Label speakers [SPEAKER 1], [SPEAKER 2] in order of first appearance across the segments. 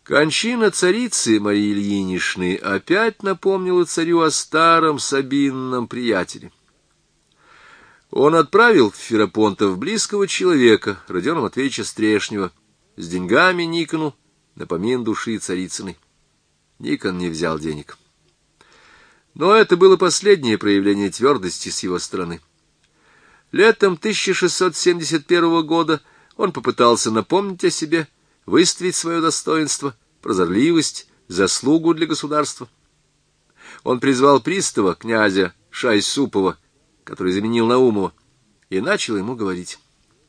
[SPEAKER 1] Кончина царицы Марии Ильиничны опять напомнила царю о старом Сабинном приятеле. Он отправил в Ферапонтов близкого человека, Родиона Матвеевича Стрешнева, с деньгами Никону на помин души царицыной. Никон не взял денег. Но это было последнее проявление твердости с его стороны. Летом 1671 года он попытался напомнить о себе, выставить свое достоинство, прозорливость, заслугу для государства. Он призвал пристава, князя Шайсупова, который заменил Наумова, и начал ему говорить: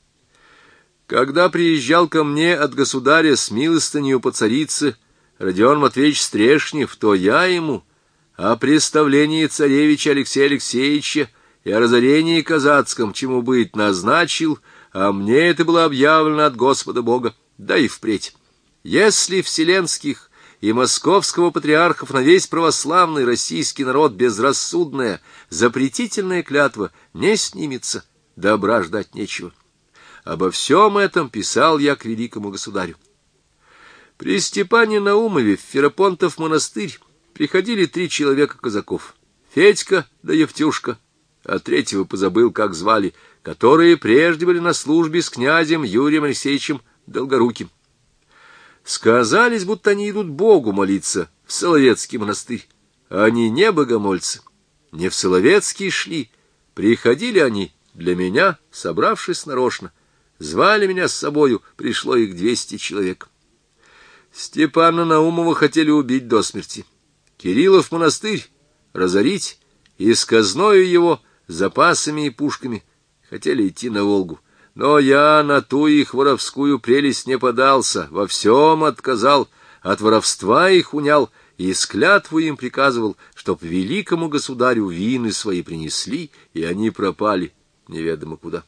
[SPEAKER 1] «Когда приезжал ко мне от государя с милостынью по царице Родион Матвеевич Стрешнев, то я ему о представлении царевича Алексея Алексеевича и о разорении казацком, чему быть, назначил, а мне это было объявлено от Господа Бога, да и впредь. Если вселенских и московского патриархов на весь православный российский народ безрассудная, запретительная клятва не снимется, добра ждать нечего. Обо всем этом писал я к великому государю. При Степане Наумове в Ферапонтов монастырь приходили 3 человека казаков: Федька да Евтюшка, а третьего позабыл, как звали, которые прежде были на службе с князем Юрием Алексеевичем Долгоруким. Сказались, будто они идут Богу молиться в Соловецкий монастырь. Они не богомольцы, не в Соловецкий шли. Приходили они для меня, собравшись нарочно. Звали меня с собою, пришло их 200 человек. Степана Наумова хотели убить до смерти. Кириллов монастырь разорить, и с казною его, запасами и пушками хотели идти на Волгу. Но я на ту их воровскую прелесть не подался, во всем отказал, от воровства их унял, и с клятву им приказывал, чтоб великому государю вины свои принесли, и они пропали неведомо куда.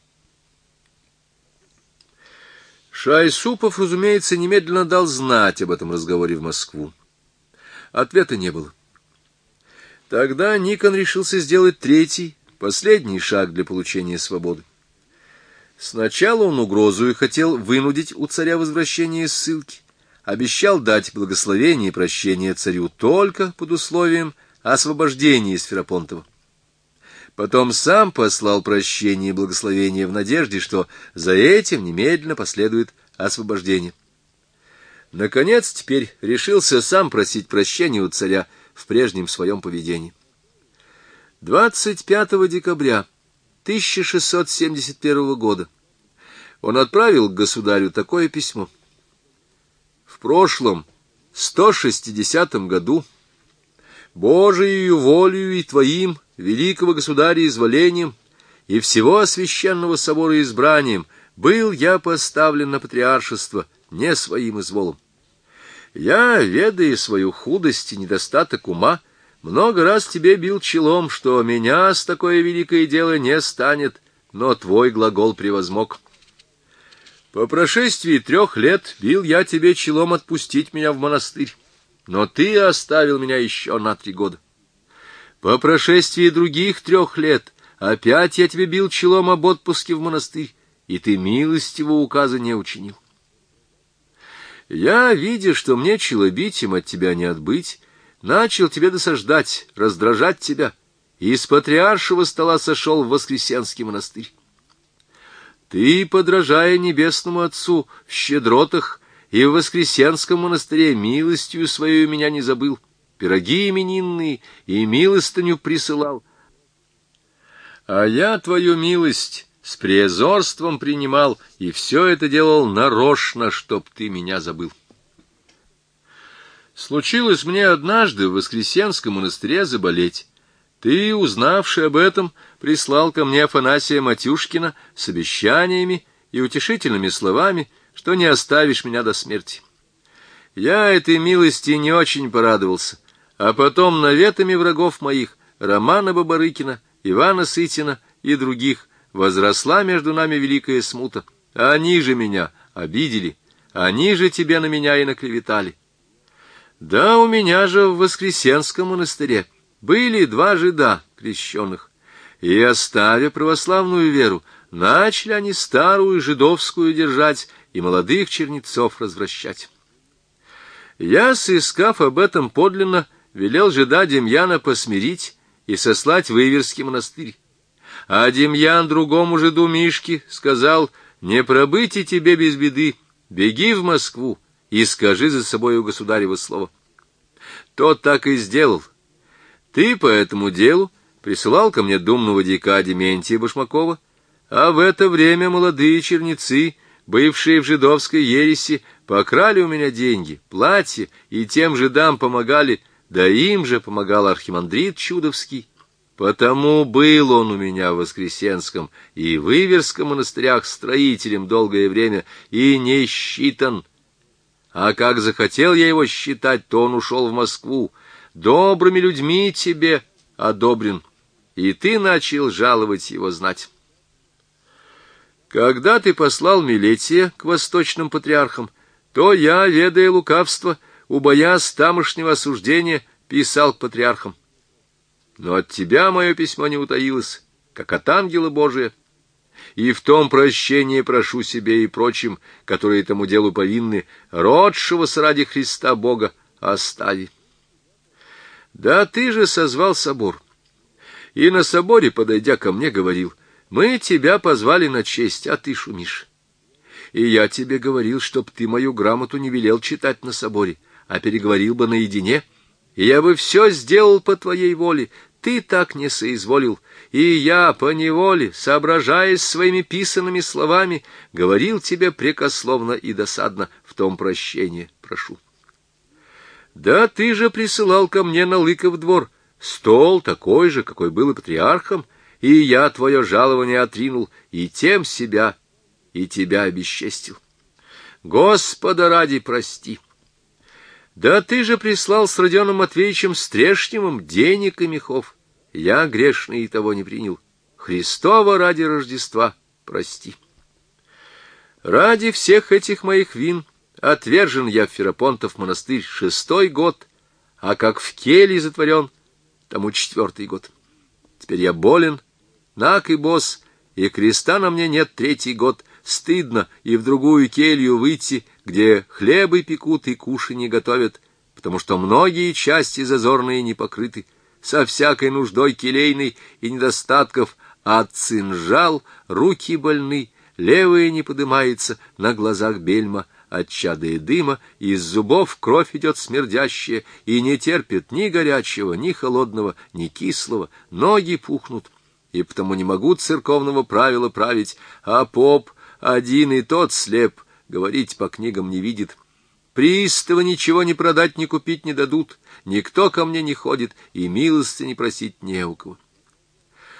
[SPEAKER 1] Шайсупов, разумеется, немедленно дал знать об этом разговоре в Москву. Ответа не было. Тогда Никон решился сделать третий, последний шаг для получения свободы. Сначала он угрозою хотел вынудить у царя возвращение из ссылки, обещал дать благословение и прощение царю только под условием освобождения из Ферапонтова. Потом сам послал прощение и благословение в надежде, что за этим немедленно последует освобождение. Наконец, теперь решился сам просить прощения у царя в прежнем своем поведении. 25 декабря 1671 года он отправил к государю такое письмо: «В прошлом 160 году Божиею волею и твоим, великого государя, изволением и всего священного собора избранием был я поставлен на патриаршество не своим изволом. Я, ведая свою худость и недостаток ума, много раз тебе бил челом, что меня с такое великое дело не станет, но твой глагол превозмог. По прошествии 3 лет бил я тебе челом отпустить меня в монастырь, но ты оставил меня еще на 3 года. По прошествии других 3 лет опять я тебе бил челом об отпуске в монастырь, и ты милостиво указа не учинил. Я, видя, что мне челобитием от тебя не отбыть, начал тебе досаждать, раздражать тебя, и из патриаршего стола сошел в Воскресенский монастырь. Ты, подражая небесному Отцу в щедротах и в Воскресенском монастыре, милостью свою меня не забыл, пироги именинные и милостыню присылал. А я твою милость с презорством принимал, и все это делал нарочно, чтоб ты меня забыл. Случилось мне однажды в Воскресенском монастыре заболеть. Ты, узнавший об этом, прислал ко мне Афанасия Матюшкина с обещаниями и утешительными словами, что не оставишь меня до смерти. Я этой милости не очень порадовался, а потом наветами врагов моих, Романа Бабарыкина, Ивана Сытина и других, возросла между нами великая смута. Они же меня обидели, они же тебе на меня и наклеветали. Да, у меня же в Воскресенском монастыре были 2 жида крещенных, и, оставя православную веру, начали они старую жидовскую держать и молодых чернецов развращать. Я, сыскав об этом подлинно, велел жида Демьяна посмирить и сослать в Иверский монастырь. А Демьян другому жиду Мишке сказал: «Не пробыть тебе без беды, беги в Москву и скажи за собою государево слово». Тот так и сделал. Ты по этому делу присылал ко мне думного дьяка Дементия Башмакова, а в это время молодые чернецы, бывшие в жидовской ереси, покрали у меня деньги, платья, и тем жидам помогали, да им же помогал архимандрит Чудовский. Потому был он у меня в Воскресенском и в Иверском монастырях строителем долгое время и не считан. А как захотел я его считать, то он ушел в Москву. Добрыми людьми тебе одобрен, и ты начал жаловать его знать. Когда ты послал Милетия к восточным патриархам, то я, ведая лукавство, убоясь тамошнего осуждения, писал к патриархам. Но от тебя мое письмо не утаилось, как от ангела Божия. И в том прощение прошу себе и прочим, которые тому делу повинны, родшегося ради Христа Бога, остави. Да ты же созвал собор, и на соборе, подойдя ко мне, говорил: мы тебя позвали на честь, а ты шумишь. И я тебе говорил, чтоб ты мою грамоту не велел читать на соборе, а переговорил бы наедине, и я бы все сделал по твоей воле. Ты так не соизволил, и я поневоле, соображаясь своими писанными словами, говорил тебе прекословно и досадно, в том прощения прошу. Да ты же присылал ко мне на Лыков двор стол такой же, какой был и патриархом, и я твое жалование отринул, и тем себя, и тебя обесчестил. Господа ради прости. Да ты же прислал с Родионом Матвеевичем Стрешневым денег и мехов. Я, грешный, и того не принял. Христова ради Рождества прости. Ради всех этих моих вин отвержен я в Ферапонтов монастырь 6-й год, а как в келье затворен, тому 4-й год. Теперь я болен, наг и бос, и креста на мне нет 3-й год. Стыдно и в другую келью выйти, где хлебы пекут и кушанье готовят, потому что многие части зазорные не покрыты, со всякой нуждой келейной и недостатков, от цинжал руки больны, левая не подымается, на глазах бельма от чада и дыма, из зубов кровь идет смердящая, и не терпит ни горячего, ни холодного, ни кислого, ноги пухнут, и потому не могу церковного правила править, а поп один и тот слеп, говорить по книгам не видит. Пристава ничего не продать, ни купить не дадут, никто ко мне не ходит, и милости не просить не у кого.